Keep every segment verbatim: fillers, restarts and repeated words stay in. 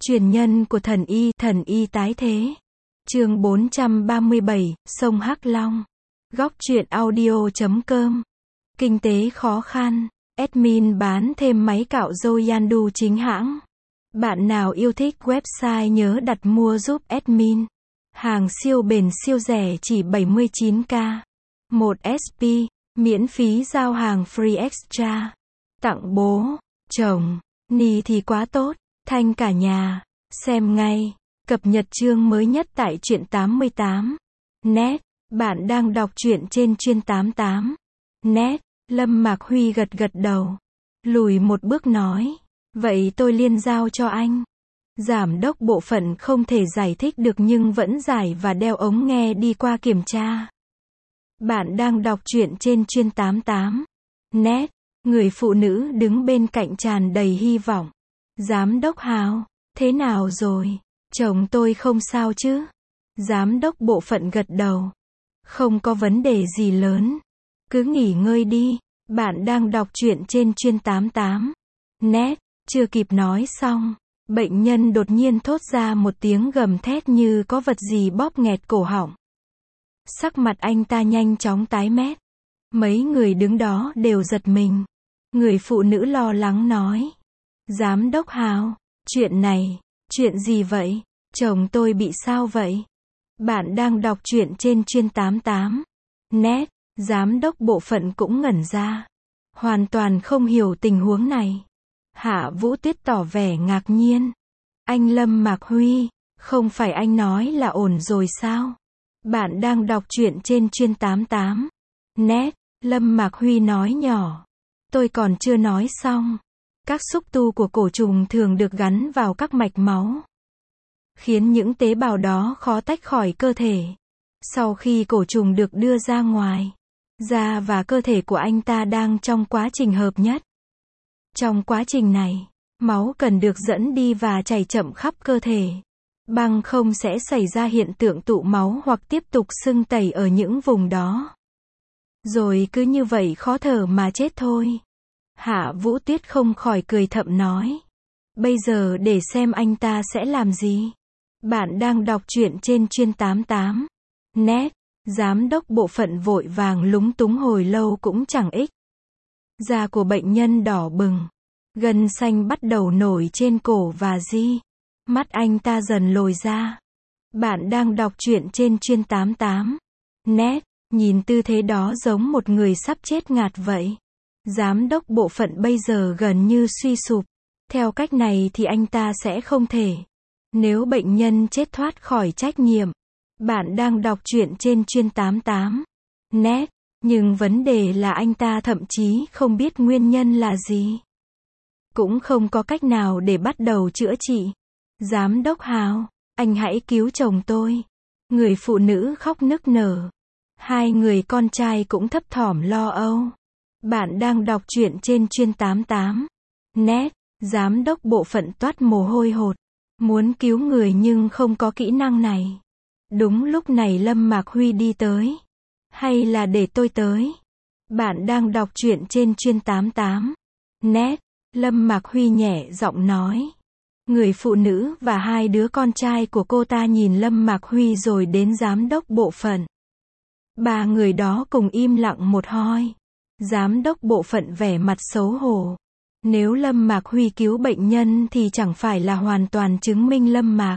Truyền nhân của thần y, thần y tái thế. Chương bốn trăm ba mươi bảy, sông Hắc Long. Góc truyện audio chấm com. Kinh tế khó khăn. Admin bán thêm máy cạo râu Yandu chính hãng. Bạn nào yêu thích website nhớ đặt mua giúp admin. Hàng siêu bền siêu rẻ chỉ bảy mươi chín k. một ét pê, miễn phí giao hàng free extra. Tặng bố, chồng, ni thì quá tốt, thanh cả nhà. Xem ngay. Cập nhật chương mới nhất tại truyện tám mươi tám. Net. Bạn đang đọc truyện trên chuyên tám mươi tám. Net. Lâm Mạc Huy gật gật đầu. Lùi một bước nói. Vậy tôi liên giao cho anh. Giám đốc bộ phận không thể giải thích được nhưng vẫn giải và đeo ống nghe đi qua kiểm tra. Bạn đang đọc truyện trên chuyên tám mươi tám. Net. Người phụ nữ đứng bên cạnh tràn đầy hy vọng. Giám đốc Hào, thế nào rồi? Chồng tôi không sao chứ? Giám đốc bộ phận gật đầu. Không có vấn đề gì lớn. Cứ nghỉ ngơi đi. Bạn đang đọc truyện trên chuyên tám mươi tám. Net. Chưa kịp nói xong. Bệnh nhân đột nhiên thốt ra một tiếng gầm thét như có vật gì bóp nghẹt cổ họng. Sắc mặt anh ta nhanh chóng tái mét. Mấy người đứng đó đều giật mình. Người phụ nữ lo lắng nói. Giám đốc Hào, chuyện này, chuyện gì vậy? Chồng tôi bị sao vậy? Bạn đang đọc truyện trên chuyên tám mươi tám. Net. Giám đốc bộ phận cũng ngẩn ra. Hoàn toàn không hiểu tình huống này. Hạ Vũ Tuyết tỏ vẻ ngạc nhiên. Anh Lâm Mạc Huy, không phải anh nói là ổn rồi sao? Bạn đang đọc truyện trên chuyên tám mươi tám. Net. Lâm Mạc Huy nói nhỏ. Tôi còn chưa nói xong. Các xúc tu của cổ trùng thường được gắn vào các mạch máu, khiến những tế bào đó khó tách khỏi cơ thể. Sau khi cổ trùng được đưa ra ngoài, da và cơ thể của anh ta đang trong quá trình hợp nhất. Trong quá trình này, máu cần được dẫn đi và chảy chậm khắp cơ thể. Bằng không sẽ xảy ra hiện tượng tụ máu hoặc tiếp tục sưng tấy ở những vùng đó. Rồi cứ như vậy khó thở mà chết thôi. Hạ Vũ Tuyết không khỏi cười thầm nói. Bây giờ để xem anh ta sẽ làm gì. Bạn đang đọc truyện trên chuyên tám mươi tám. Net. Giám đốc bộ phận vội vàng lúng túng hồi lâu cũng chẳng ích. Da của bệnh nhân đỏ bừng. Gân xanh bắt đầu nổi trên cổ và di. Mắt anh ta dần lồi ra. Bạn đang đọc truyện trên chuyên tám mươi tám. Net. Nhìn tư thế đó giống một người sắp chết ngạt vậy. Giám đốc bộ phận bây giờ gần như suy sụp. Theo cách này thì anh ta sẽ không thể. Nếu bệnh nhân chết thoát khỏi trách nhiệm. Bạn đang đọc truyện trên chuyên tám mươi tám. Net. Nhưng vấn đề là anh ta thậm chí không biết nguyên nhân là gì. Cũng không có cách nào để bắt đầu chữa trị. Giám đốc Hào, anh hãy cứu chồng tôi. Người phụ nữ khóc nức nở. Hai người con trai cũng thấp thỏm lo âu. Bạn đang đọc truyện trên chuyên tám mươi tám. Net. Giám đốc bộ phận toát mồ hôi hột. Muốn cứu người nhưng không có kỹ năng này. Đúng lúc này Lâm Mạc Huy đi tới. Hay là để tôi tới? Bạn đang đọc truyện trên chuyên tám mươi tám. Net. Lâm Mạc Huy nhẹ giọng nói. Người phụ nữ và hai đứa con trai của cô ta nhìn Lâm Mạc Huy rồi đến giám đốc bộ phận. Ba người đó cùng im lặng một hồi. Giám đốc bộ phận vẻ mặt xấu hổ. Nếu Lâm Mạc Huy cứu bệnh nhân thì chẳng phải là hoàn toàn chứng minh Lâm Mạc.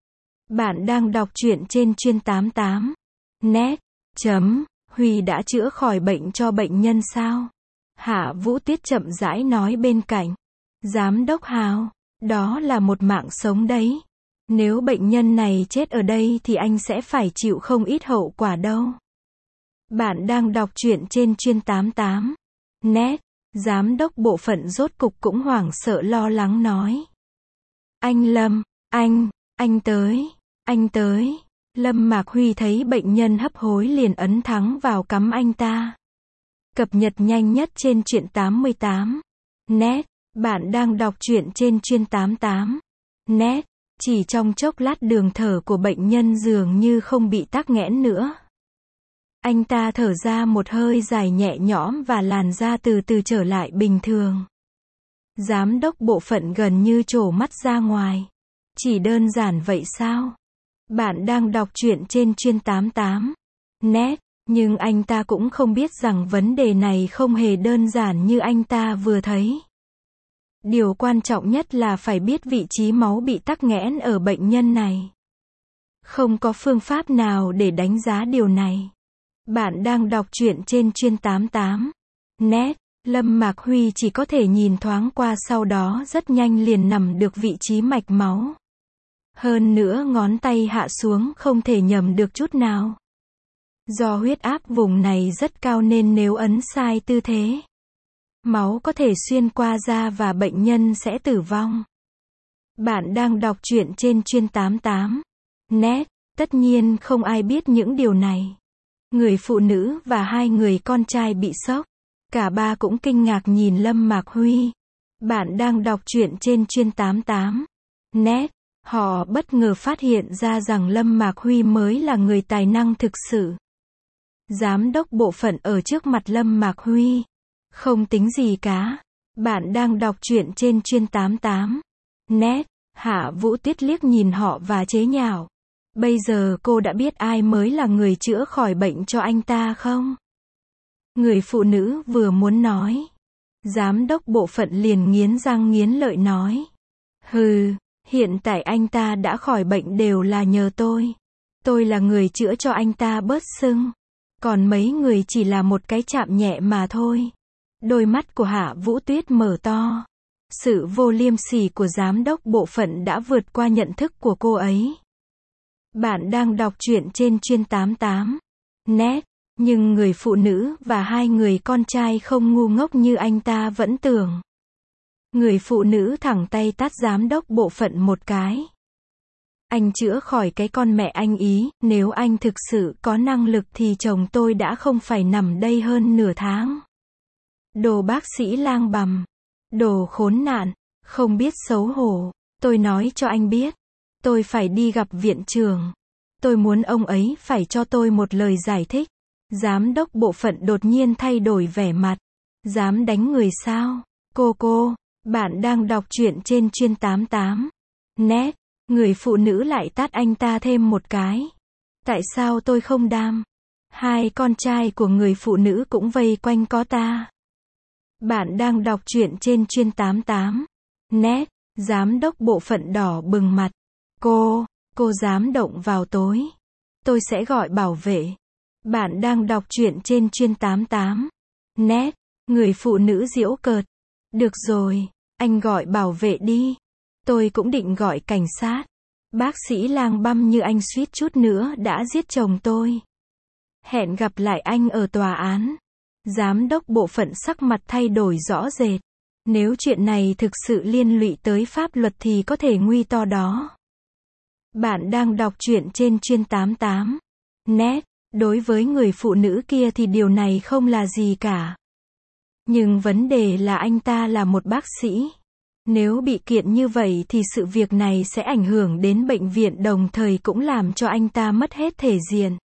Bạn đang đọc truyện trên chuyên tám mươi tám. Net. Chấm. Huy đã chữa khỏi bệnh cho bệnh nhân sao? Hạ Vũ Tuyết chậm rãi nói bên cạnh. Giám đốc Hào, đó là một mạng sống đấy. Nếu bệnh nhân này chết ở đây thì anh sẽ phải chịu không ít hậu quả đâu. Bạn đang đọc truyện trên chuyên tám mươi tám. Net. Giám đốc bộ phận rốt cục cũng hoảng sợ lo lắng nói. Anh Lâm, anh, anh tới, anh tới. Lâm Mạc Huy thấy bệnh nhân hấp hối liền ấn thắng vào cắm anh ta. Cập nhật nhanh nhất trên truyện tám mươi tám. Net. Bạn đang đọc truyện trên chuyên tám mươi tám. Net. Chỉ trong chốc lát đường thở của bệnh nhân dường như không bị tắc nghẽn nữa. Anh ta thở ra một hơi dài nhẹ nhõm và làn da từ từ trở lại bình thường. Giám đốc bộ phận gần như trổ mắt ra ngoài. Chỉ đơn giản vậy sao? Bạn đang đọc truyện trên chuyên tám tám net, nhưng anh ta cũng không biết rằng vấn đề này không hề đơn giản như anh ta vừa thấy. Điều quan trọng nhất là phải biết vị trí máu bị tắc nghẽn ở bệnh nhân này. Không có phương pháp nào để đánh giá điều này. Bạn đang đọc truyện trên chuyên tám tám net, Lâm Mạc Huy chỉ có thể nhìn thoáng qua, sau đó rất nhanh liền nằm được vị trí mạch máu. Hơn nữa ngón tay hạ xuống không thể nhầm được chút nào. Do huyết áp vùng này rất cao nên nếu ấn sai tư thế, máu có thể xuyên qua da và bệnh nhân sẽ tử vong. Bạn đang đọc truyện trên chuyên tám tám net, tất nhiên không ai biết những điều này. Người phụ nữ và hai người con trai bị sốc. Cả ba cũng kinh ngạc nhìn Lâm Mạc Huy. Bạn đang đọc truyện trên chuyên tám tám net. Họ bất ngờ phát hiện ra rằng Lâm Mạc Huy mới là người tài năng thực sự. Giám đốc bộ phận ở trước mặt Lâm Mạc Huy. Không tính gì cả. Bạn đang đọc truyện trên chuyên tám tám net. Hạ Vũ Tuyết liếc nhìn họ và chế nhạo. Bây giờ cô đã biết ai mới là người chữa khỏi bệnh cho anh ta không? Người phụ nữ vừa muốn nói. Giám đốc bộ phận liền nghiến răng nghiến lợi nói. Hừ, hiện tại anh ta đã khỏi bệnh đều là nhờ tôi. Tôi là người chữa cho anh ta bớt sưng. Còn mấy người chỉ là một cái chạm nhẹ mà thôi. Đôi mắt của Hạ Vũ Tuyết mở to. Sự vô liêm sỉ của giám đốc bộ phận đã vượt qua nhận thức của cô ấy. Bạn đang đọc truyện trên chuyên tám tám net, nhưng người phụ nữ và hai người con trai không ngu ngốc như anh ta vẫn tưởng. Người phụ nữ thẳng tay tát giám đốc bộ phận một cái. Anh chữa khỏi cái con mẹ anh ý, nếu anh thực sự có năng lực thì chồng tôi đã không phải nằm đây hơn nửa tháng. Đồ bác sĩ lang bằm. Đồ khốn nạn, không biết xấu hổ. Tôi nói cho anh biết. Tôi phải đi gặp viện trưởng. Tôi muốn ông ấy phải cho tôi một lời giải thích. Giám đốc bộ phận đột nhiên thay đổi vẻ mặt. Dám đánh người sao? Cô cô, bạn đang đọc truyện trên chuyên tám tám net. Người phụ nữ lại tát anh ta thêm một cái. Tại sao tôi không đam? Hai con trai của người phụ nữ cũng vây quanh có ta. Bạn đang đọc truyện trên chuyên tám tám net. Giám đốc bộ phận đỏ bừng mặt. Cô, cô dám động vào tối. Tôi sẽ gọi bảo vệ. Bạn đang đọc truyện trên chuyên tám tám net. Người phụ nữ giễu cợt. Được rồi, anh gọi bảo vệ đi. Tôi cũng định gọi cảnh sát. Bác sĩ lang băm như anh suýt chút nữa đã giết chồng tôi. Hẹn gặp lại anh ở tòa án. Giám đốc bộ phận sắc mặt thay đổi rõ rệt. Nếu chuyện này thực sự liên lụy tới pháp luật thì có thể nguy to đó. Bạn đang đọc truyện trên chuyên tám tám net. Đối với người phụ nữ kia thì điều này không là gì cả. Nhưng vấn đề là anh ta là một bác sĩ. Nếu bị kiện như vậy thì sự việc này sẽ ảnh hưởng đến bệnh viện, đồng thời cũng làm cho anh ta mất hết thể diện.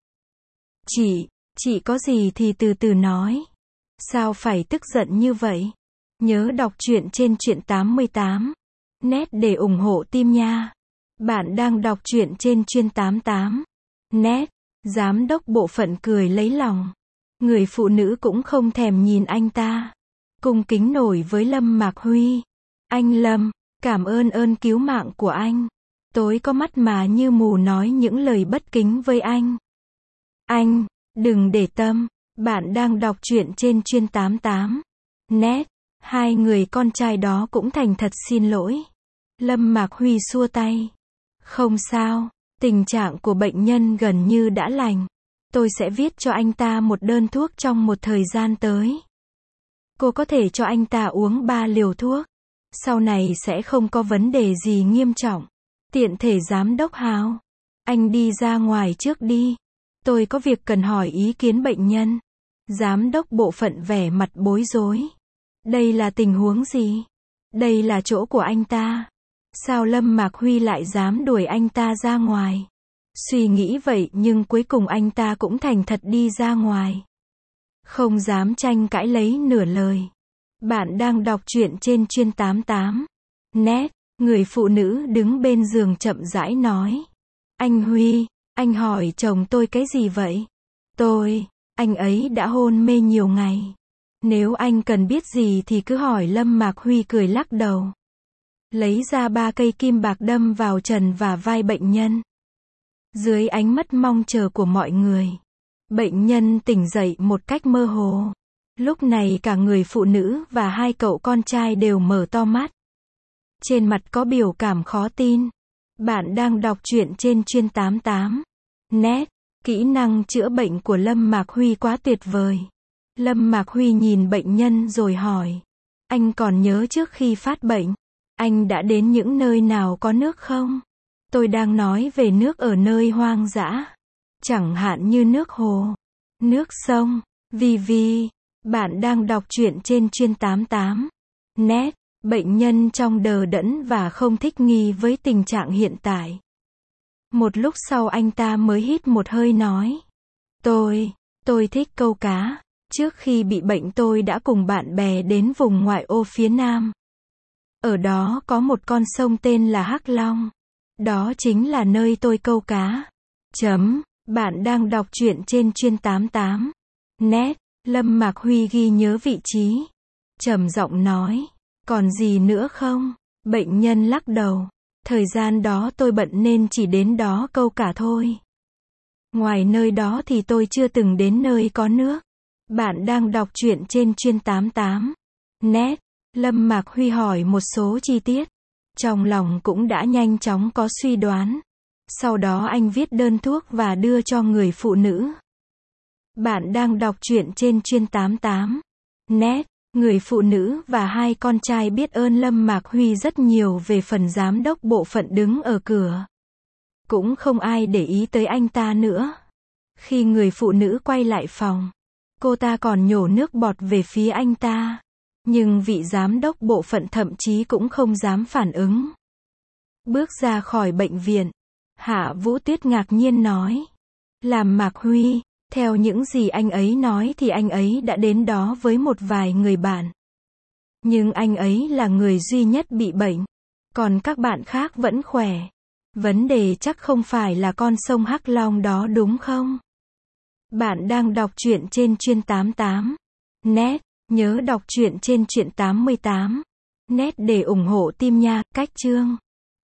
Chị, chị có gì thì từ từ nói. Sao phải tức giận như vậy? Nhớ đọc truyện trên truyện tám tám net để ủng hộ team nha. Bạn đang đọc truyện trên chuyên tám tám net. Giám đốc bộ phận cười lấy lòng. Người phụ nữ cũng không thèm nhìn anh ta. Cung kính nổi với Lâm Mạc Huy. Anh Lâm, cảm ơn ơn cứu mạng của anh. Tối có mắt mà như mù nói những lời bất kính với anh. Anh, đừng để tâm. Bạn đang đọc truyện trên chuyên tám tám net. Hai người con trai đó cũng thành thật xin lỗi. Lâm Mạc Huy xua tay. Không sao, tình trạng của bệnh nhân gần như đã lành. Tôi sẽ viết cho anh ta một đơn thuốc trong một thời gian tới. Cô có thể cho anh ta uống ba liều thuốc. Sau này sẽ không có vấn đề gì nghiêm trọng. Tiện thể giám đốc Hào, anh đi ra ngoài trước đi. Tôi có việc cần hỏi ý kiến bệnh nhân. Giám đốc bộ phận vẻ mặt bối rối. Đây là tình huống gì? Đây là chỗ của anh ta. Sao Lâm Mạc Huy lại dám đuổi anh ta ra ngoài? Suy nghĩ vậy nhưng cuối cùng anh ta cũng thành thật đi ra ngoài. Không dám tranh cãi lấy nửa lời. Bạn đang đọc truyện trên chuyên tám tám net. Người phụ nữ đứng bên giường chậm rãi nói. Anh Huy, anh hỏi chồng tôi cái gì vậy? Tôi, anh ấy đã hôn mê nhiều ngày. Nếu anh cần biết gì thì cứ hỏi. Lâm Mạc Huy cười lắc đầu. Lấy ra ba cây kim bạc đâm vào trần và vai bệnh nhân. Dưới ánh mắt mong chờ của mọi người, bệnh nhân tỉnh dậy một cách mơ hồ. Lúc này cả người phụ nữ và hai cậu con trai đều mở to mắt. Trên mặt có biểu cảm khó tin. Bạn đang đọc truyện trên Chuyên tám mươi tám net. Kỹ năng chữa bệnh của Lâm Mạc Huy quá tuyệt vời. Lâm Mạc Huy nhìn bệnh nhân rồi hỏi. Anh còn nhớ trước khi phát bệnh, anh đã đến những nơi nào có nước không? Tôi đang nói về nước ở nơi hoang dã. Chẳng hạn như nước hồ, nước sông, vì vì. Bạn đang đọc truyện trên Chuyên tám mươi tám net. Bệnh nhân trong đờ đẫn và không thích nghi với tình trạng hiện tại. Một lúc sau anh ta mới hít một hơi nói. Tôi, tôi thích câu cá. Trước khi bị bệnh tôi đã cùng bạn bè đến vùng ngoại ô phía Nam. Ở đó có một con sông tên là Hắc Long. Đó chính là nơi tôi câu cá. Chấm. Bạn đang đọc truyện trên Chuyên tám mươi tám net. Lâm Mạc Huy ghi nhớ vị trí. Trầm giọng nói. Còn gì nữa không? Bệnh nhân lắc đầu. Thời gian đó tôi bận nên chỉ đến đó câu cả thôi. Ngoài nơi đó thì tôi chưa từng đến nơi có nước. Bạn đang đọc truyện trên Chuyên tám mươi tám net. Lâm Mạc Huy hỏi một số chi tiết. Trong lòng cũng đã nhanh chóng có suy đoán. Sau đó anh viết đơn thuốc và đưa cho người phụ nữ. Bạn đang đọc truyện trên Chuyên tám mươi tám net. Người phụ nữ và hai con trai biết ơn Lâm Mạc Huy rất nhiều về phần giám đốc bộ phận đứng ở cửa. Cũng không ai để ý tới anh ta nữa. Khi người phụ nữ quay lại phòng, cô ta còn nhổ nước bọt về phía anh ta. Nhưng vị giám đốc bộ phận thậm chí cũng không dám phản ứng. Bước ra khỏi bệnh viện, Hạ Vũ Tuyết ngạc nhiên nói. Làm Mạc Huy, theo những gì anh ấy nói thì anh ấy đã đến đó với một vài người bạn. Nhưng anh ấy là người duy nhất bị bệnh. Còn các bạn khác vẫn khỏe. Vấn đề chắc không phải là con sông Hắc Long đó đúng không? Bạn đang đọc truyện trên Chuyên tám mươi tám net. Nhớ đọc truyện trên Truyện tám mươi tám net để ủng hộ team nha. Cách chương